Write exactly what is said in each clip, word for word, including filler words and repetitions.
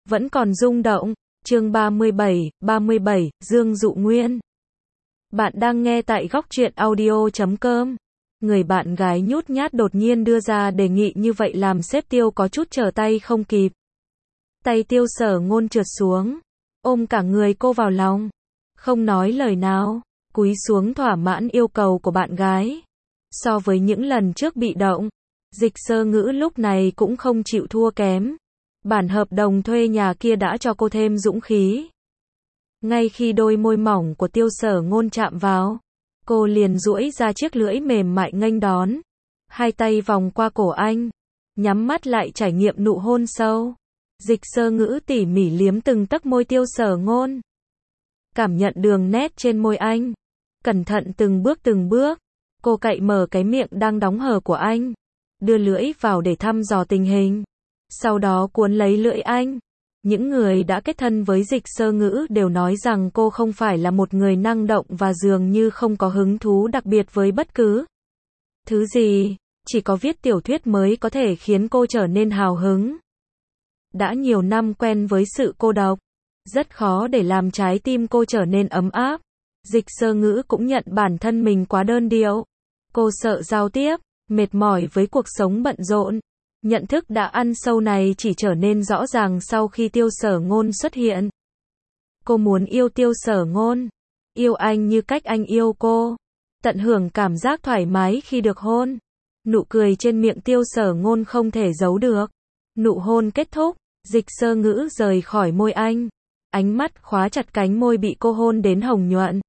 vẫn còn rung động. Chương ba mươi bảy, ba mươi bảy, Dương Dụ Nguyên. Bạn đang nghe tại góc truyện audio chấm com. Người bạn gái nhút nhát đột nhiên đưa ra đề nghị như vậy làm sếp Tiêu có chút trở tay không kịp. Tay Tiêu Sở Ngôn trượt xuống, ôm cả người cô vào lòng, không nói lời nào, cúi xuống thỏa mãn yêu cầu của bạn gái. So với những lần trước bị động, Dịch Sơ Ngữ lúc này cũng không chịu thua kém. Bản hợp đồng thuê nhà kia đã cho cô thêm dũng khí. Ngay khi đôi môi mỏng của Tiêu Sở Ngôn chạm vào, cô liền duỗi ra chiếc lưỡi mềm mại nghênh đón, hai tay vòng qua cổ anh, nhắm mắt lại trải nghiệm nụ hôn sâu. Dịch Sơ Ngữ tỉ mỉ liếm từng tấc môi Tiêu Sở Ngôn, cảm nhận đường nét trên môi anh, cẩn thận từng bước từng bước. Cô cạy mở cái miệng đang đóng hờ của anh, đưa lưỡi vào để thăm dò tình hình, sau đó cuốn lấy lưỡi anh. Những người đã kết thân với Dịch Sơ Ngữ đều nói rằng cô không phải là một người năng động và dường như không có hứng thú đặc biệt với bất cứ thứ gì, chỉ có viết tiểu thuyết mới có thể khiến cô trở nên hào hứng. Đã nhiều năm quen với sự cô độc, rất khó để làm trái tim cô trở nên ấm áp. Dịch Sơ Ngữ cũng nhận bản thân mình quá đơn điệu. Cô sợ giao tiếp, mệt mỏi với cuộc sống bận rộn. Nhận thức đã ăn sâu này chỉ trở nên rõ ràng sau khi Tiêu Sở Ngôn xuất hiện. Cô muốn yêu Tiêu Sở Ngôn, yêu anh như cách anh yêu cô, tận hưởng cảm giác thoải mái khi được hôn. Nụ cười trên miệng Tiêu Sở Ngôn không thể giấu được. Nụ hôn kết thúc, Dịch Sơ Ngữ rời khỏi môi anh, ánh mắt khóa chặt cánh môi bị cô hôn đến hồng nhuận.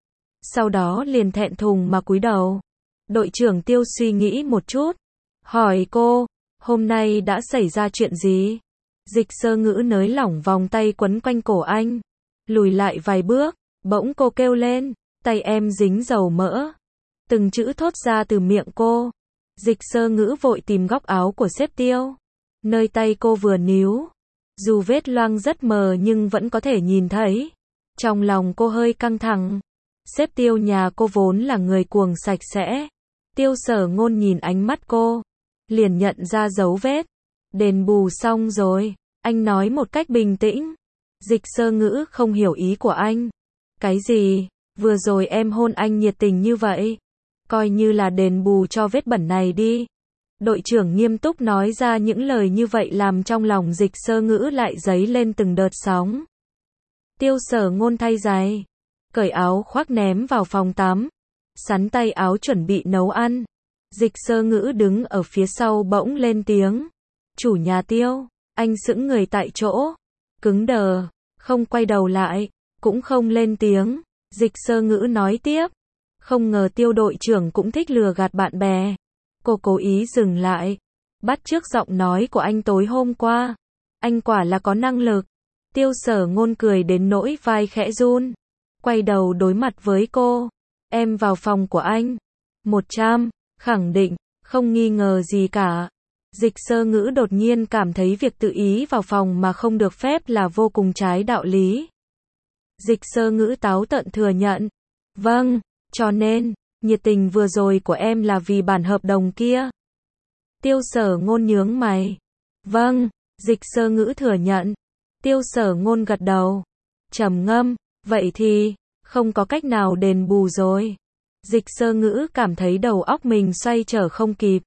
Sau đó liền thẹn thùng mà cúi đầu. Đội trưởng Tiêu suy nghĩ một chút, hỏi cô, hôm nay đã xảy ra chuyện gì? Dịch Sơ Ngữ nới lỏng vòng tay quấn quanh cổ anh, lùi lại vài bước, bỗng cô kêu lên, tay em dính dầu mỡ. Từng chữ thốt ra từ miệng cô. Dịch Sơ Ngữ vội tìm góc áo của sếp Tiêu, nơi tay cô vừa níu. Dù vết loang rất mờ nhưng vẫn có thể nhìn thấy. Trong lòng cô hơi căng thẳng. Sếp Tiêu nhà cô vốn là người cuồng sạch sẽ. Tiêu Sở Ngôn nhìn ánh mắt cô, liền nhận ra dấu vết. Đền bù xong rồi, anh nói một cách bình tĩnh. Dịch Sơ Ngữ không hiểu ý của anh. Cái gì? Vừa rồi em hôn anh nhiệt tình như vậy, coi như là đền bù cho vết bẩn này đi. Đội trưởng nghiêm túc nói ra những lời như vậy làm trong lòng Dịch Sơ Ngữ lại dấy lên từng đợt sóng. Tiêu Sở Ngôn thay giày, cởi áo khoác ném vào phòng tắm, sắn tay áo chuẩn bị nấu ăn. Dịch Sơ Ngữ đứng ở phía sau bỗng lên tiếng. Chủ nhà Tiêu. Anh sững người tại chỗ, cứng đờ, không quay đầu lại, cũng không lên tiếng. Dịch Sơ Ngữ nói tiếp. Không ngờ Tiêu đội trưởng cũng thích lừa gạt bạn bè. Cô cố ý dừng lại, bắt chước giọng nói của anh tối hôm qua. Anh quả là có năng lực. Tiêu Sở Ngôn cười đến nỗi vai khẽ run, quay đầu đối mặt với cô. Em vào phòng của anh. Một trăm, khẳng định, không nghi ngờ gì cả. Dịch Sơ Ngữ đột nhiên cảm thấy việc tự ý vào phòng mà không được phép là vô cùng trái đạo lý. Dịch Sơ Ngữ táo tợn thừa nhận. Vâng, cho nên, nhiệt tình vừa rồi của em là vì bản hợp đồng kia. Tiêu Sở Ngôn nhướng mày. Vâng, Dịch Sơ Ngữ thừa nhận. Tiêu Sở Ngôn gật đầu, trầm ngâm, vậy thì, không có cách nào đền bù rồi. Dịch Sơ Ngữ cảm thấy đầu óc mình xoay trở không kịp.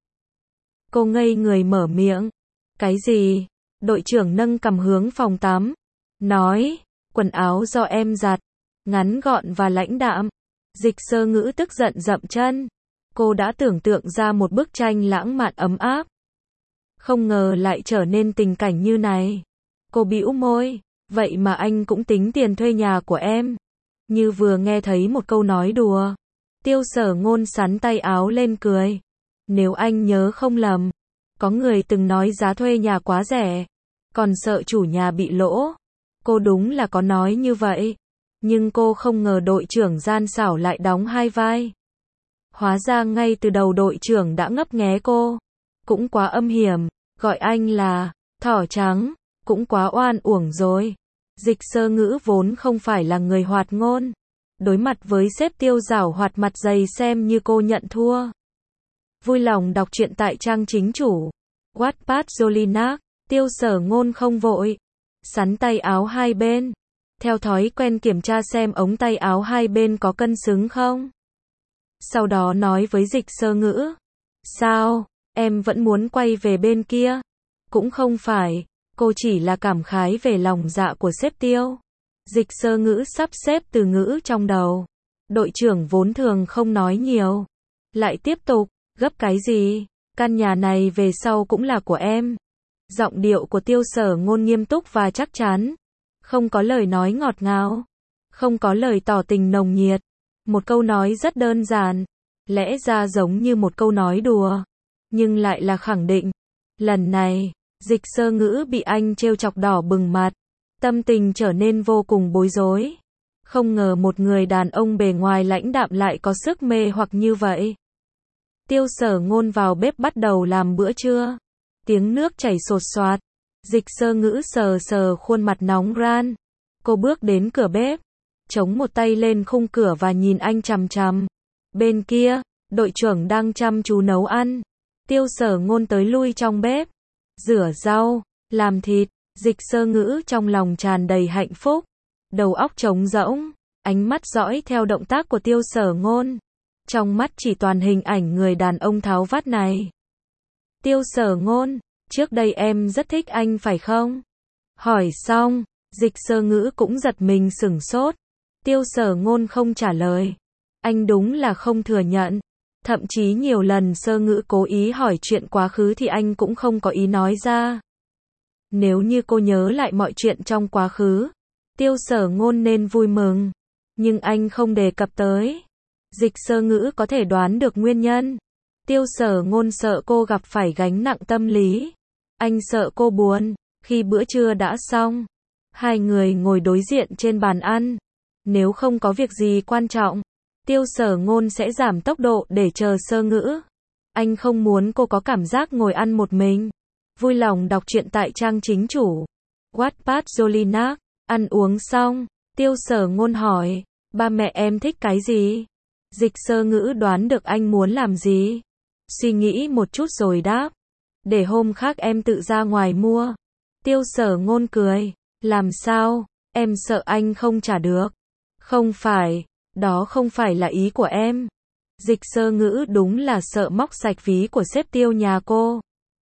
Cô ngây người mở miệng. Cái gì? Đội trưởng nâng cằm hướng phòng tắm, nói, quần áo do em giặt, ngắn gọn và lãnh đạm. Dịch Sơ Ngữ tức giận dậm chân. Cô đã tưởng tượng ra một bức tranh lãng mạn ấm áp. Không ngờ lại trở nên tình cảnh như này. Cô bĩu môi, vậy mà anh cũng tính tiền thuê nhà của em. Như vừa nghe thấy một câu nói đùa. Tiêu Sở Ngôn sắn tay áo lên cười. Nếu anh nhớ không lầm, có người từng nói giá thuê nhà quá rẻ, còn sợ chủ nhà bị lỗ. Cô đúng là có nói như vậy. Nhưng cô không ngờ đội trưởng gian xảo lại đóng hai vai. Hóa ra ngay từ đầu đội trưởng đã ngấp nghé cô. Cũng quá âm hiểm, gọi anh là thỏ trắng, cũng quá oan uổng rồi. Dịch Sơ Ngữ vốn không phải là người hoạt ngôn. Đối mặt với sếp Tiêu giảo hoạt mặt dày xem như cô nhận thua. Vui lòng đọc truyện tại trang chính chủ Wattpad Jolinak. Tiêu Sở Ngôn không vội, Sắn tay áo hai bên. Theo thói quen kiểm tra xem ống tay áo hai bên có cân xứng không. Sau đó nói với Dịch Sơ Ngữ. Sao, em vẫn muốn quay về bên kia? Cũng không phải, cô chỉ là cảm khái về lòng dạ của sếp Tiêu. Dịch Sơ Ngữ sắp xếp từ ngữ trong đầu. Đội trưởng vốn thường không nói nhiều. Lại tiếp tục, gấp cái gì? Căn nhà này về sau cũng là của em. Giọng điệu của Tiêu Sở Ngôn nghiêm túc và chắc chắn. Không có lời nói ngọt ngào. Không có lời tỏ tình nồng nhiệt. Một câu nói rất đơn giản. Lẽ ra giống như một câu nói đùa. Nhưng lại là khẳng định. Lần này, Dịch Sơ Ngữ bị anh trêu chọc đỏ bừng mặt. Tâm tình trở nên vô cùng bối rối. Không ngờ một người đàn ông bề ngoài lãnh đạm lại có sức mê hoặc như vậy. Tiêu Sở Ngôn vào bếp bắt đầu làm bữa trưa. Tiếng nước chảy sột soạt. Dịch Sơ Ngữ sờ sờ khuôn mặt nóng ran. Cô bước đến cửa bếp. Chống một tay lên khung cửa và nhìn anh chằm chằm. Bên kia, đội trưởng đang chăm chú nấu ăn. Tiêu Sở Ngôn tới lui trong bếp. Rửa rau, làm thịt. Dịch Sơ Ngữ trong lòng tràn đầy hạnh phúc. Đầu óc trống rỗng. Ánh mắt dõi theo động tác của Tiêu Sở Ngôn. Trong mắt chỉ toàn hình ảnh người đàn ông tháo vát này. Tiêu Sở Ngôn, trước đây em rất thích anh phải không? Hỏi xong, Dịch Sơ Ngữ cũng giật mình sửng sốt. Tiêu Sở Ngôn không trả lời. Anh đúng là không thừa nhận. Thậm chí nhiều lần Sơ Ngữ cố ý hỏi chuyện quá khứ thì anh cũng không có ý nói ra. Nếu như cô nhớ lại mọi chuyện trong quá khứ, Tiêu Sở Ngôn nên vui mừng. Nhưng anh không đề cập tới. Dịch Sơ Ngữ có thể đoán được nguyên nhân. Tiêu Sở Ngôn sợ cô gặp phải gánh nặng tâm lý. Anh sợ cô buồn. Khi bữa trưa đã xong, hai người ngồi đối diện trên bàn ăn. Nếu không có việc gì quan trọng, Tiêu Sở Ngôn sẽ giảm tốc độ để chờ Sơ Ngữ. Anh không muốn cô có cảm giác ngồi ăn một mình. Vui lòng đọc truyện tại trang chính chủ Wattpad Jolinak. Ăn uống xong, Tiêu Sở Ngôn hỏi, ba mẹ em thích cái gì? Dịch Sơ Ngữ đoán được anh muốn làm gì. Suy nghĩ một chút rồi đáp. Để hôm khác em tự ra ngoài mua. Tiêu Sở Ngôn cười. Làm sao? Em sợ anh không trả được. Không phải, đó không phải là ý của em. Dịch Sơ Ngữ đúng là sợ móc sạch ví của sếp Tiêu nhà cô.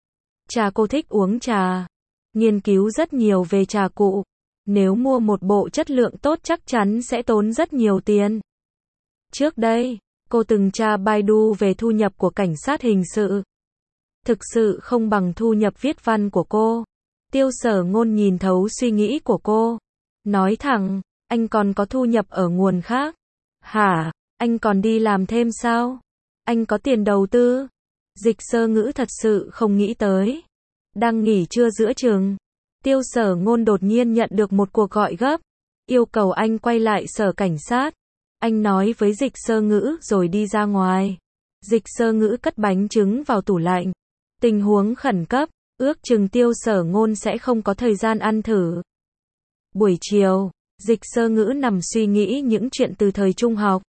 Cha cô thích uống trà. Nghiên cứu rất nhiều về trà cụ. Nếu mua một bộ chất lượng tốt chắc chắn sẽ tốn rất nhiều tiền. Trước đây, cô từng tra Baidu về thu nhập của cảnh sát hình sự. Thực sự không bằng thu nhập viết văn của cô. Tiêu Sở Ngôn nhìn thấu suy nghĩ của cô. Nói thẳng, anh còn có thu nhập ở nguồn khác. Hả, anh còn đi làm thêm sao? Anh có tiền đầu tư? Dịch Sơ Ngữ thật sự không nghĩ tới. Đang nghỉ trưa giữa trường, Tiêu Sở Ngôn đột nhiên nhận được một cuộc gọi gấp. Yêu cầu anh quay lại sở cảnh sát. Anh nói với Dịch Sơ Ngữ rồi đi ra ngoài. Dịch Sơ Ngữ cất bánh trứng vào tủ lạnh. Tình huống khẩn cấp, ước chừng Tiêu Sở Ngôn sẽ không có thời gian ăn thử. Buổi chiều, Dịch Sơ Ngữ nằm suy nghĩ những chuyện từ thời trung học.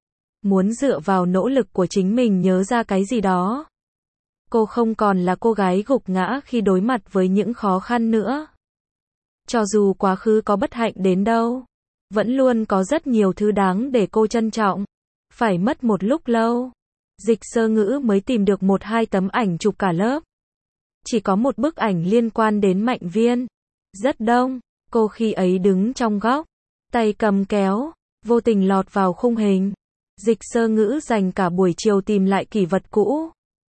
Muốn dựa vào nỗ lực của chính mình nhớ ra cái gì đó. Cô không còn là cô gái gục ngã khi đối mặt với những khó khăn nữa. Cho dù quá khứ có bất hạnh đến đâu, vẫn luôn có rất nhiều thứ đáng để cô trân trọng. Phải mất một lúc lâu, Dịch Sơ Ngữ mới tìm được một hai tấm ảnh chụp cả lớp. Chỉ có một bức ảnh liên quan đến Mạnh Viên. Rất đông, cô khi ấy đứng trong góc, tay cầm kéo, vô tình lọt vào khung hình. Dịch Sơ Ngữ dành cả buổi chiều tìm lại kỷ vật cũ.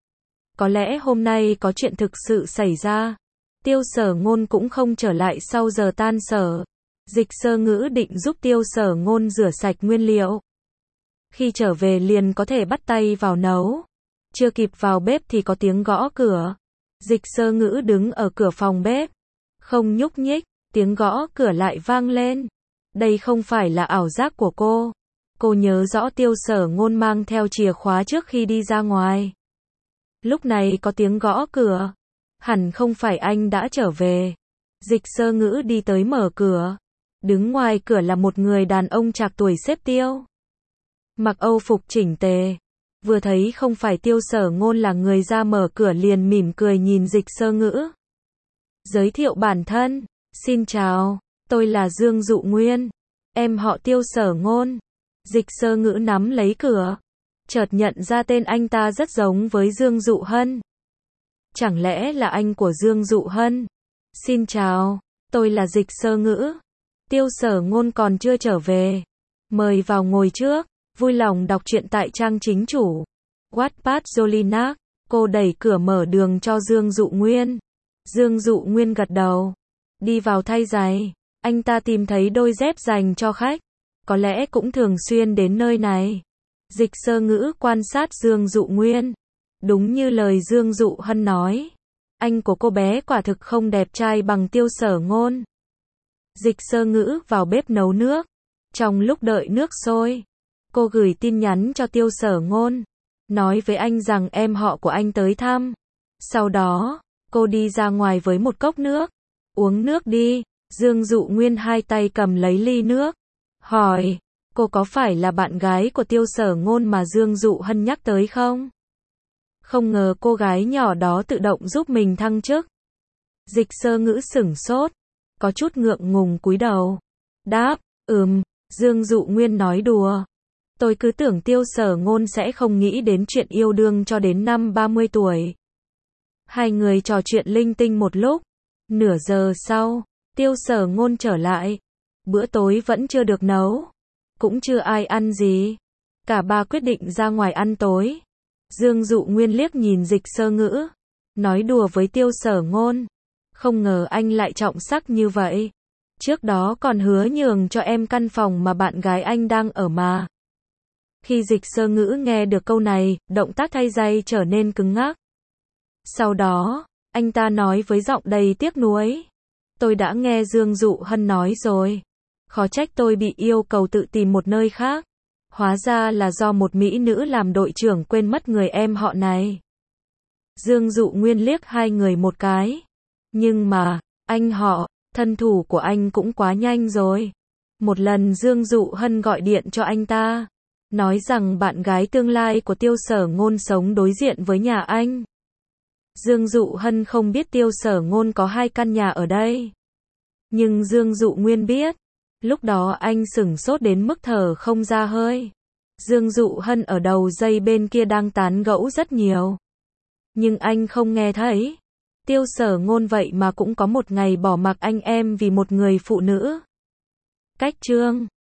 Có lẽ hôm nay có chuyện thực sự xảy ra. Tiêu Sở Ngôn cũng không trở lại sau giờ tan sở. Dịch Sơ Ngữ định giúp Tiêu Sở Ngôn rửa sạch nguyên liệu. Khi trở về liền có thể bắt tay vào nấu. Chưa kịp vào bếp thì có tiếng gõ cửa. Dịch Sơ Ngữ đứng ở cửa phòng bếp. Không nhúc nhích, tiếng gõ cửa lại vang lên. Đây không phải là ảo giác của cô. Cô nhớ rõ Tiêu Sở Ngôn mang theo chìa khóa trước khi đi ra ngoài. Lúc này có tiếng gõ cửa. Hẳn không phải anh đã trở về. Dịch Sơ Ngữ đi tới mở cửa. Đứng ngoài cửa là một người đàn ông trạc tuổi sếp Tiêu. Mặc âu phục chỉnh tề. Vừa thấy không phải Tiêu Sở Ngôn là người ra mở cửa liền mỉm cười nhìn Dịch Sơ Ngữ. Giới thiệu bản thân. Xin chào, tôi là Dương Dụ Nguyên, em họ Tiêu Sở Ngôn. Dịch Sơ Ngữ nắm lấy cửa, chợt nhận ra tên anh ta rất giống với Dương Dụ Hân. Chẳng lẽ là anh của Dương Dụ Hân? Xin chào, tôi là Dịch Sơ Ngữ. Tiêu Sở Ngôn còn chưa trở về. Mời vào ngồi trước, vui lòng đọc truyện tại trang chính chủ. Wattpad Jolinak. Cô đẩy cửa mở đường cho Dương Dụ Nguyên. Dương Dụ Nguyên gật đầu. Đi vào thay giày. Anh ta tìm thấy đôi dép dành cho khách. Có lẽ cũng thường xuyên đến nơi này. Dịch Sơ Ngữ quan sát Dương Dụ Nguyên. Đúng như lời Dương Dụ Hân nói. Anh của cô bé quả thực không đẹp trai bằng Tiêu Sở Ngôn. Dịch Sơ Ngữ vào bếp nấu nước. Trong lúc đợi nước sôi, cô gửi tin nhắn cho Tiêu Sở Ngôn. Nói với anh rằng em họ của anh tới thăm. Sau đó, cô đi ra ngoài với một cốc nước. Uống nước đi. Dương Dụ Nguyên hai tay cầm lấy ly nước. Hỏi, cô có phải là bạn gái của Tiêu Sở Ngôn mà Dương Dụ Hân nhắc tới không? Không ngờ cô gái nhỏ đó tự động giúp mình thăng chức. Dịch Sơ Ngữ sửng sốt, có chút ngượng ngùng cúi đầu. Đáp, ừm, Dương Dụ Nguyên nói đùa. Tôi cứ tưởng Tiêu Sở Ngôn sẽ không nghĩ đến chuyện yêu đương cho đến năm ba mươi tuổi. Hai người trò chuyện linh tinh một lúc. Nửa giờ sau, Tiêu Sở Ngôn trở lại. Bữa tối vẫn chưa được nấu. Cũng chưa ai ăn gì. Cả ba quyết định ra ngoài ăn tối. Dương Dụ Nguyên liếc nhìn Dịch Sơ Ngữ. Nói đùa với Tiêu Sở Ngôn. Không ngờ anh lại trọng sắc như vậy. Trước đó còn hứa nhường cho em căn phòng mà bạn gái anh đang ở mà. Khi Dịch Sơ Ngữ nghe được câu này, động tác thay giày trở nên cứng ngắc. Sau đó, anh ta nói với giọng đầy tiếc nuối. Tôi đã nghe Dương Dụ Hân nói rồi. Khó trách tôi bị yêu cầu tự tìm một nơi khác. Hóa ra là do một mỹ nữ làm đội trưởng quên mất người em họ này. Dương Dụ Nguyên liếc hai người một cái. Nhưng mà, anh họ, thân thủ của anh cũng quá nhanh rồi. Một lần Dương Dụ Hân gọi điện cho anh ta. Nói rằng bạn gái tương lai của Tiêu Sở Ngôn sống đối diện với nhà anh. Dương Dụ Hân không biết Tiêu Sở Ngôn có hai căn nhà ở đây. Nhưng Dương Dụ Nguyên biết. Lúc đó anh sửng sốt đến mức thở không ra hơi. Dương Dụ Hân ở đầu dây bên kia đang tán gẫu rất nhiều. Nhưng anh không nghe thấy. Tiêu Sở Ngôn vậy mà cũng có một ngày bỏ mặc anh em vì một người phụ nữ. Cách chương